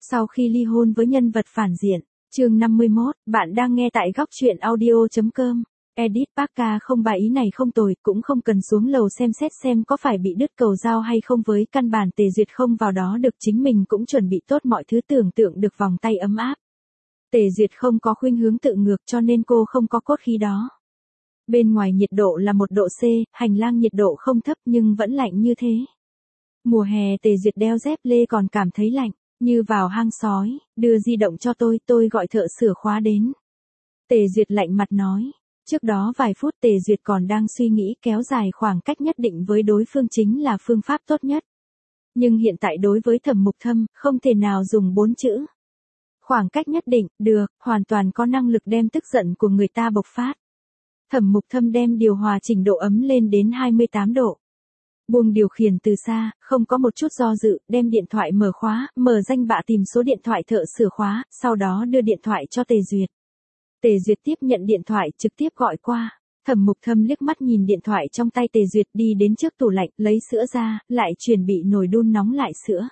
Sau khi ly hôn với nhân vật phản diện, chương 51, bạn đang nghe tại góc truyện audio.com. Edit Parker không bài ý này không tồi, cũng không cần xuống lầu xem xét xem có phải bị đứt cầu dao hay không, với căn bản Tề Duyệt không vào đó được, chính mình cũng chuẩn bị tốt mọi thứ, tưởng tượng được vòng tay ấm áp. Tề Duyệt không có khuynh hướng tự ngược cho nên cô không có cốt khí đó. Bên ngoài nhiệt độ là 1 độ C, hành lang nhiệt độ không thấp nhưng vẫn lạnh như thế. Mùa hè Tề Duyệt đeo dép lê còn cảm thấy lạnh, như vào hang sói. Đưa di động cho tôi gọi thợ sửa khóa đến. Tề Duyệt lạnh mặt nói. Trước đó vài phút Tề Duyệt còn đang suy nghĩ kéo dài khoảng cách nhất định với đối phương chính là phương pháp tốt nhất. Nhưng hiện tại đối với Thẩm Mục Thâm, không thể nào dùng 4 chữ. Khoảng cách nhất định, được, hoàn toàn có năng lực đem tức giận của người ta bộc phát. Thẩm Mục Thâm đem điều hòa chỉnh độ ấm lên đến 28 độ. Buông điều khiển từ xa, không có một chút do dự, đem điện thoại mở khóa, mở danh bạ tìm số điện thoại thợ sửa khóa, sau đó đưa điện thoại cho Tề Duyệt. Tề Duyệt tiếp nhận điện thoại, trực tiếp gọi qua. Thẩm Mục Thâm liếc mắt nhìn điện thoại trong tay Tề Duyệt, đi đến trước tủ lạnh, lấy sữa ra, lại chuẩn bị nồi đun nóng lại sữa.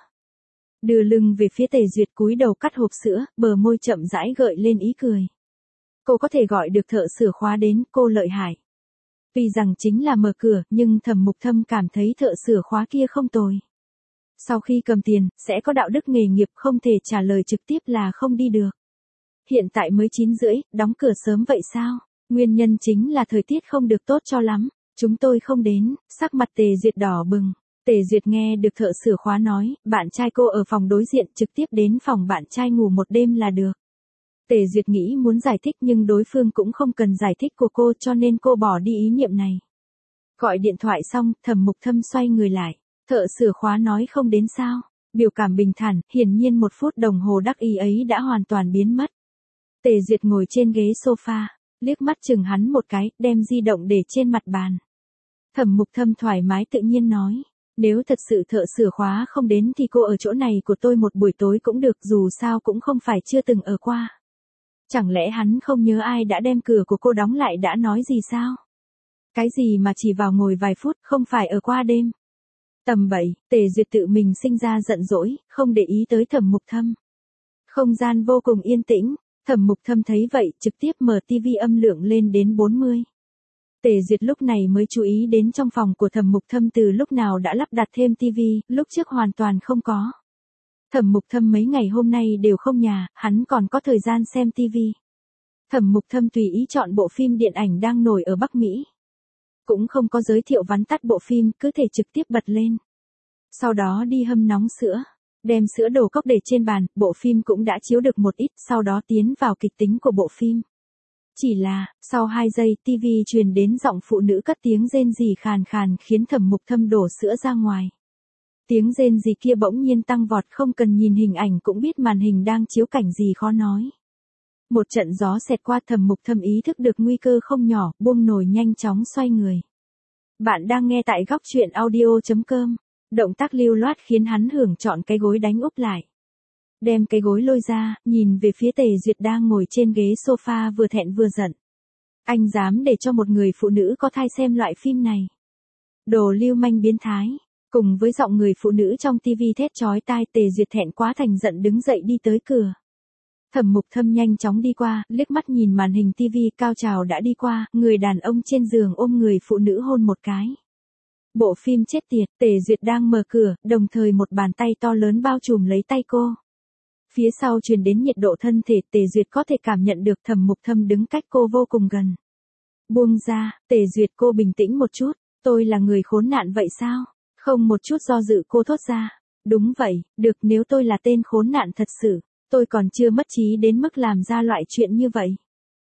Đưa lưng về phía Tề Duyệt, cúi đầu cắt hộp sữa, bờ môi chậm rãi gợi lên ý cười. Cô có thể gọi được thợ sửa khóa đến, cô lợi hại. Tuy rằng chính là mở cửa, nhưng Thẩm Mục Thâm cảm thấy thợ sửa khóa kia không tồi. Sau khi cầm tiền, sẽ có đạo đức nghề nghiệp, không thể trả lời trực tiếp là không đi được. Hiện tại mới 9:30, đóng cửa sớm vậy sao? Nguyên nhân chính là thời tiết không được tốt cho lắm. Chúng tôi không đến, sắc mặt Tề Duyệt đỏ bừng. Tề Duyệt nghe được thợ sửa khóa nói, bạn trai cô ở phòng đối diện, trực tiếp đến phòng bạn trai ngủ một đêm là được. Tề Duyệt nghĩ muốn giải thích nhưng đối phương cũng không cần giải thích của cô, cho nên cô bỏ đi ý niệm này. Gọi điện thoại xong, Thẩm Mục Thâm xoay người lại. Thợ sửa khóa nói không đến sao? Biểu cảm bình thản, hiển nhiên 1 phút đồng hồ đắc ý ấy đã hoàn toàn biến mất. Tề Duyệt ngồi trên ghế sofa, liếc mắt chừng hắn một cái, đem di động để trên mặt bàn. Thẩm Mục Thâm thoải mái tự nhiên nói, nếu thật sự thợ sửa khóa không đến thì cô ở chỗ này của tôi một buổi tối cũng được, dù sao cũng không phải chưa từng ở qua. Chẳng lẽ hắn không nhớ ai đã đem cửa của cô đóng lại đã nói gì sao? Cái gì mà chỉ vào ngồi vài phút, không phải ở qua đêm. Tầm bậy, Tề Duyệt tự mình sinh ra giận dỗi, không để ý tới Thẩm Mục Thâm. Không gian vô cùng yên tĩnh. Thẩm Mục Thâm thấy vậy, trực tiếp mở tivi âm lượng lên đến 40. Tề Duyệt lúc này mới chú ý đến trong phòng của Thẩm Mục Thâm từ lúc nào đã lắp đặt thêm tivi, lúc trước hoàn toàn không có. Thẩm Mục Thâm mấy ngày hôm nay đều không nhà, hắn còn có thời gian xem tivi. Thẩm Mục Thâm tùy ý chọn bộ phim điện ảnh đang nổi ở Bắc Mỹ. Cũng không có giới thiệu vắn tắt bộ phim, cứ thể trực tiếp bật lên. Sau đó đi hâm nóng sữa. Đem sữa đổ cốc để trên bàn, bộ phim cũng đã chiếu được một ít, sau đó tiến vào kịch tính của bộ phim. Chỉ là, sau 2 giây, TV truyền đến giọng phụ nữ cất tiếng rên rỉ khàn khàn khiến Thẩm Mục Thâm đổ sữa ra ngoài. Tiếng rên rỉ kia bỗng nhiên tăng vọt, không cần nhìn hình ảnh cũng biết màn hình đang chiếu cảnh gì khó nói. Một trận gió xẹt qua, Thẩm Mục Thâm ý thức được nguy cơ không nhỏ, buông nồi nhanh chóng xoay người. Bạn đang nghe tại góc truyện audio.com. Động tác lưu loát khiến hắn hưởng chọn cái gối đánh úp lại. Đem cái gối lôi ra, nhìn về phía Tề Duyệt đang ngồi trên ghế sofa vừa thẹn vừa giận. Anh dám để cho một người phụ nữ có thai xem loại phim này. Đồ lưu manh biến thái. Cùng với giọng người phụ nữ trong tivi thét chói tai, Tề Duyệt thẹn quá thành giận đứng dậy đi tới cửa. Thẩm Mục Thâm nhanh chóng đi qua, liếc mắt nhìn màn hình tivi, cao trào đã đi qua, người đàn ông trên giường ôm người phụ nữ hôn một cái. Bộ phim chết tiệt, Tề Duyệt đang mở cửa, đồng thời một bàn tay to lớn bao trùm lấy tay cô. Phía sau truyền đến nhiệt độ thân thể, Tề Duyệt có thể cảm nhận được Thẩm Mục Thâm đứng cách cô vô cùng gần. Buông ra, Tề Duyệt, cô bình tĩnh một chút, tôi là người khốn nạn vậy sao? Không một chút do dự cô thốt ra. Đúng vậy, được, nếu tôi là tên khốn nạn thật sự, tôi còn chưa mất trí đến mức làm ra loại chuyện như vậy.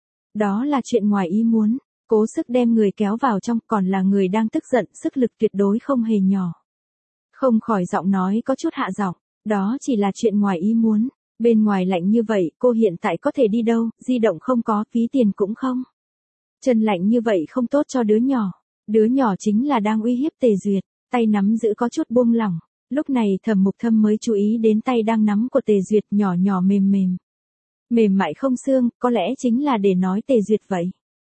Đó là chuyện ngoài ý muốn. Cố sức đem người kéo vào trong, còn là người đang tức giận, sức lực tuyệt đối không hề nhỏ. Không khỏi giọng nói có chút hạ giọng, đó chỉ là chuyện ngoài ý muốn, bên ngoài lạnh như vậy, cô hiện tại có thể đi đâu, di động không có, ví tiền cũng không. Chân lạnh như vậy không tốt cho đứa nhỏ chính là đang uy hiếp Tề Duyệt, tay nắm giữ có chút buông lỏng, lúc này Thẩm Mục Thâm mới chú ý đến tay đang nắm của Tề Duyệt nhỏ nhỏ mềm mềm. Mềm mại không xương, có lẽ chính là để nói Tề Duyệt vậy.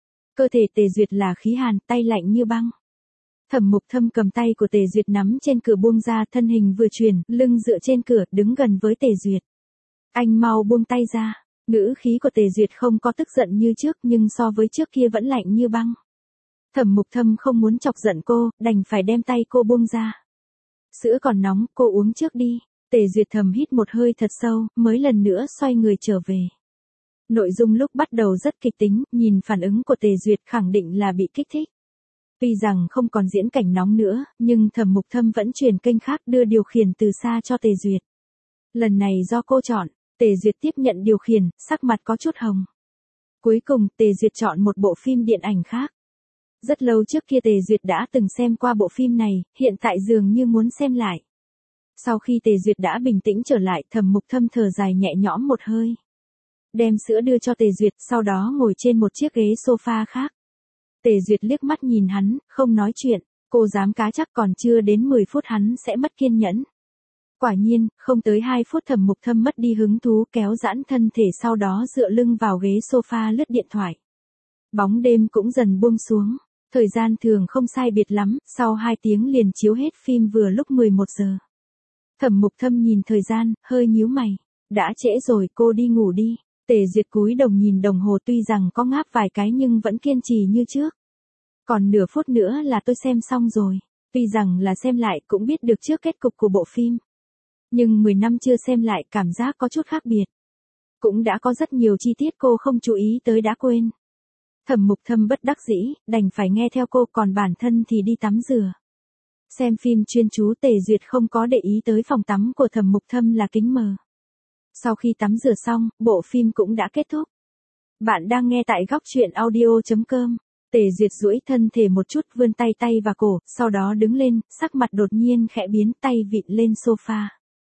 Cơ thể Tề Duyệt là khí hàn, tay lạnh như băng. Thẩm Mục Thâm cầm tay của Tề Duyệt nắm trên cửa buông ra, thân hình vừa chuyển, lưng dựa trên cửa, đứng gần với Tề Duyệt. Anh mau buông tay ra. Ngữ khí của Tề Duyệt không có tức giận như trước nhưng so với trước kia vẫn lạnh như băng. Thẩm Mục Thâm không muốn chọc giận cô, đành phải đem tay cô buông ra. Sữa còn nóng, cô uống trước đi. Tề Duyệt thầm hít một hơi thật sâu, mới lần nữa xoay người trở về. Nội dung lúc bắt đầu rất kịch tính, nhìn phản ứng của Tề Duyệt khẳng định là bị kích thích. Tuy rằng không còn diễn cảnh nóng nữa, nhưng Thẩm Mục Thâm vẫn chuyển kênh khác đưa điều khiển từ xa cho Tề Duyệt. Lần này do cô chọn, Tề Duyệt tiếp nhận điều khiển, sắc mặt có chút hồng. Cuối cùng, Tề Duyệt chọn một bộ phim điện ảnh khác. Rất lâu trước kia Tề Duyệt đã từng xem qua bộ phim này, hiện tại dường như muốn xem lại. Sau khi Tề Duyệt đã bình tĩnh trở lại, Thẩm Mục Thâm thở dài nhẹ nhõm một hơi. Đem sữa đưa cho Tề Duyệt, sau đó ngồi trên một chiếc ghế sofa khác. Tề Duyệt liếc mắt nhìn hắn, không nói chuyện, cô dám cá chắc còn chưa đến 10 phút hắn sẽ mất kiên nhẫn. Quả nhiên, không tới 2 phút Thẩm Mục Thâm mất đi hứng thú kéo giãn thân thể sau đó dựa lưng vào ghế sofa lướt điện thoại. Bóng đêm cũng dần buông xuống, thời gian thường không sai biệt lắm, sau 2 tiếng liền chiếu hết phim vừa lúc 11 giờ. Thẩm Mục Thâm nhìn thời gian, hơi nhíu mày. Đã trễ rồi, cô đi ngủ đi. Tề Duyệt cúi đầu nhìn đồng hồ tuy rằng có ngáp vài cái nhưng vẫn kiên trì như trước. Còn nửa phút nữa là tôi xem xong rồi. Tuy rằng là xem lại cũng biết được trước kết cục của bộ phim. Nhưng 10 năm chưa xem lại cảm giác có chút khác biệt. Cũng đã có rất nhiều chi tiết cô không chú ý tới đã quên. Thẩm Mục Thâm bất đắc dĩ, đành phải nghe theo cô còn bản thân thì đi tắm rửa. Xem phim chuyên chú Tề Duyệt không có để ý tới phòng tắm của Thẩm Mục Thâm là kính mờ. Sau khi tắm rửa xong, bộ phim cũng đã kết thúc. Bạn đang nghe tại góc truyện audio.com. Tề Duyệt duỗi thân thể một chút vươn tay và cổ, sau đó đứng lên, sắc mặt đột nhiên khẽ biến tay vịn lên sofa.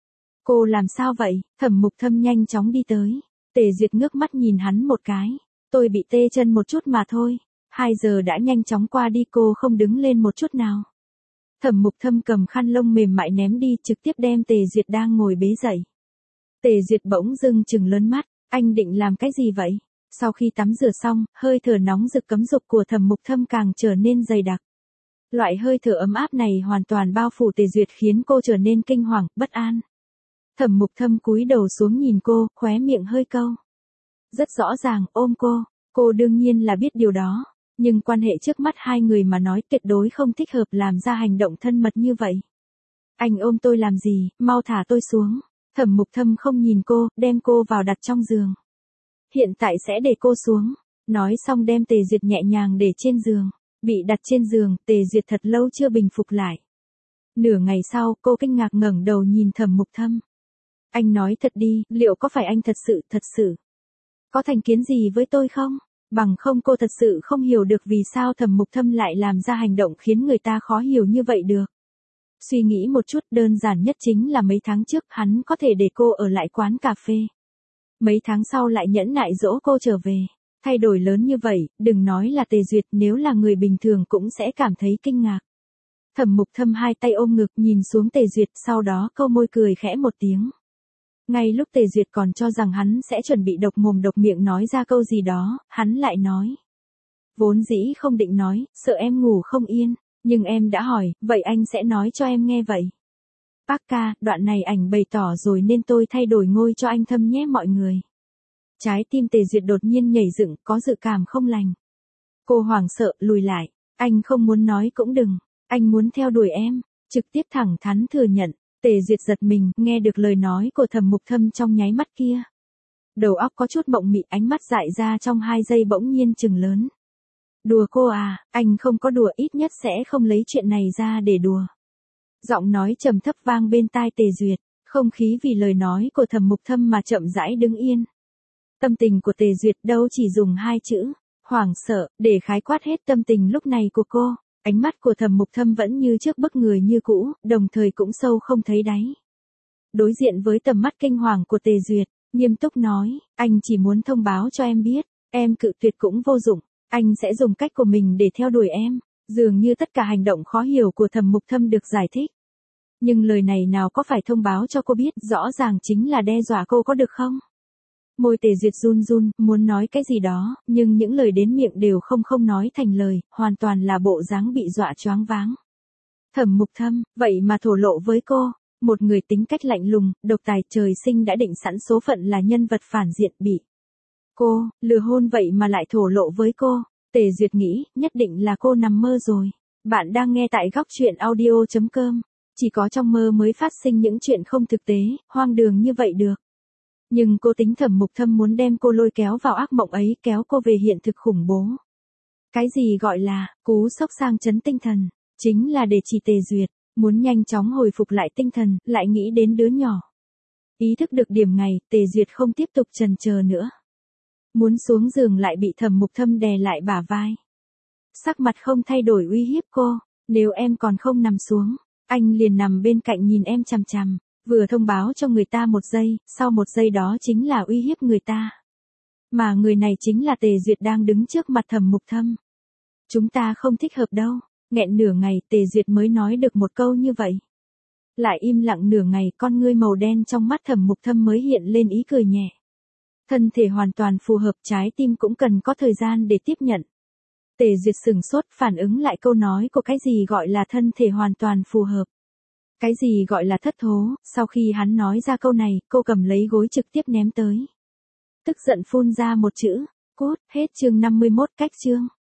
Cô làm sao vậy? Thẩm Mục Thâm nhanh chóng đi tới. Tề Duyệt ngước mắt nhìn hắn một cái. Tôi bị tê chân một chút mà thôi. 2 giờ đã nhanh chóng qua đi cô không đứng lên một chút nào. Thẩm Mục Thâm cầm khăn lông mềm mại ném đi trực tiếp đem Tề Duyệt đang ngồi bế dậy. Tề Duyệt bỗng dưng trừng lớn mắt, anh định làm cái gì vậy? Sau khi tắm rửa xong, hơi thở nóng rực cấm dục của Thẩm Mục Thâm càng trở nên dày đặc. Loại hơi thở ấm áp này hoàn toàn bao phủ Tề Duyệt khiến cô trở nên kinh hoàng, bất an. Thẩm Mục Thâm cúi đầu xuống nhìn cô, khóe miệng hơi câu. Rất rõ ràng, ôm cô đương nhiên là biết điều đó. Nhưng quan hệ trước mắt hai người mà nói tuyệt đối không thích hợp làm ra hành động thân mật như vậy. Anh ôm tôi làm gì, mau thả tôi xuống. Thẩm Mục Thâm không nhìn cô, đem cô vào đặt trong giường. Hiện tại sẽ để cô xuống. Nói xong đem Tề Duyệt nhẹ nhàng để trên giường. Bị đặt trên giường, Tề Duyệt thật lâu chưa bình phục lại. Nửa ngày sau, cô kinh ngạc ngẩng đầu nhìn Thẩm Mục Thâm. Anh nói thật đi, liệu có phải anh thật sự có thành kiến gì với tôi không? Bằng không cô thật sự không hiểu được vì sao Thẩm Mục Thâm lại làm ra hành động khiến người ta khó hiểu như vậy được. Suy nghĩ một chút, đơn giản nhất chính là mấy tháng trước hắn có thể để cô ở lại quán cà phê. Mấy tháng sau lại nhẫn nại dỗ cô trở về. Thay đổi lớn như vậy, đừng nói là Tề Duyệt, nếu là người bình thường cũng sẽ cảm thấy kinh ngạc. Thẩm Mục Thâm hai tay ôm ngực nhìn xuống Tề Duyệt, sau đó câu môi cười khẽ một tiếng. Ngay lúc Tề Duyệt còn cho rằng hắn sẽ chuẩn bị độc mồm độc miệng nói ra câu gì đó, hắn lại nói. Vốn dĩ không định nói, sợ em ngủ không yên, nhưng em đã hỏi, vậy anh sẽ nói cho em nghe vậy. Bác ca, đoạn này ảnh bày tỏ rồi nên tôi thay đổi ngôi cho anh Thâm nhé mọi người. Trái tim Tề Duyệt đột nhiên nhảy dựng, có dự cảm không lành. Cô hoảng sợ, lùi lại. Anh không muốn nói cũng đừng, anh muốn theo đuổi em, trực tiếp thẳng thắn thừa nhận. Tề Duyệt giật mình, nghe được lời nói của Thẩm Mục Thâm trong nháy mắt kia. Đầu óc có chút mộng mị, ánh mắt dại ra trong 2 giây bỗng nhiên trừng lớn. Đùa cô à, anh không có đùa, ít nhất sẽ không lấy chuyện này ra để đùa. Giọng nói trầm thấp vang bên tai Tề Duyệt, không khí vì lời nói của Thẩm Mục Thâm mà chậm rãi đứng yên. Tâm tình của Tề Duyệt đâu chỉ dùng 2 chữ, hoảng sợ, để khái quát hết tâm tình lúc này của cô. Ánh mắt của Thẩm Mục Thâm vẫn như trước bức người như cũ, đồng thời cũng sâu không thấy đáy. Đối diện với tầm mắt kinh hoàng của Tề Duyệt, nghiêm túc nói, anh chỉ muốn thông báo cho em biết, em cự tuyệt cũng vô dụng, anh sẽ dùng cách của mình để theo đuổi em. Dường như tất cả hành động khó hiểu của Thẩm Mục Thâm được giải thích. Nhưng lời này nào có phải thông báo cho cô biết, rõ ràng chính là đe dọa cô có được không? Môi Tề Duyệt run run, muốn nói cái gì đó, nhưng những lời đến miệng đều không nói thành lời, hoàn toàn là bộ dáng bị dọa choáng váng. Thẩm Mục Thâm, vậy mà thổ lộ với cô, Một người tính cách lạnh lùng, độc tài trời sinh đã định sẵn số phận là nhân vật phản diện bị cô lừa hôn vậy mà lại thổ lộ với cô. Tề Duyệt nghĩ, nhất định là cô nằm mơ rồi. Bạn đang nghe tại góc truyện audio.com. Chỉ có trong mơ mới phát sinh những chuyện không thực tế, hoang đường như vậy được. Nhưng cô tính Thẩm Mục Thâm muốn đem cô lôi kéo vào ác mộng ấy, kéo cô về hiện thực khủng bố. Cái gì gọi là cú sốc sang chấn tinh thần, chính là để chỉ Tề Duyệt muốn nhanh chóng hồi phục lại tinh thần, lại nghĩ đến đứa nhỏ. Ý thức được điểm này, Tề Duyệt không tiếp tục chần chờ nữa. Muốn xuống giường lại bị Thẩm Mục Thâm đè lại bả vai. Sắc mặt không thay đổi uy hiếp cô, nếu em còn không nằm xuống, anh liền nằm bên cạnh nhìn em chằm chằm, vừa thông báo cho người ta một giây, sau một giây đó chính là uy hiếp người ta. Mà người này chính là Tề Duyệt đang đứng trước mặt Thẩm Mục Thâm. Chúng ta không thích hợp đâu, nghẹn nửa ngày Tề Duyệt mới nói được một câu như vậy. Lại im lặng nửa ngày, con ngươi màu đen trong mắt Thẩm Mục Thâm mới hiện lên ý cười nhẹ. Thân thể hoàn toàn phù hợp, trái tim cũng cần có thời gian để tiếp nhận. Tề Duyệt sửng sốt, phản ứng lại câu nói của cái gì gọi là thân thể hoàn toàn phù hợp. Cái gì gọi là thất thố, sau khi hắn nói ra câu này, cô cầm lấy gối trực tiếp ném tới. Tức giận phun ra một chữ, cút, hết chương 51 cách chương.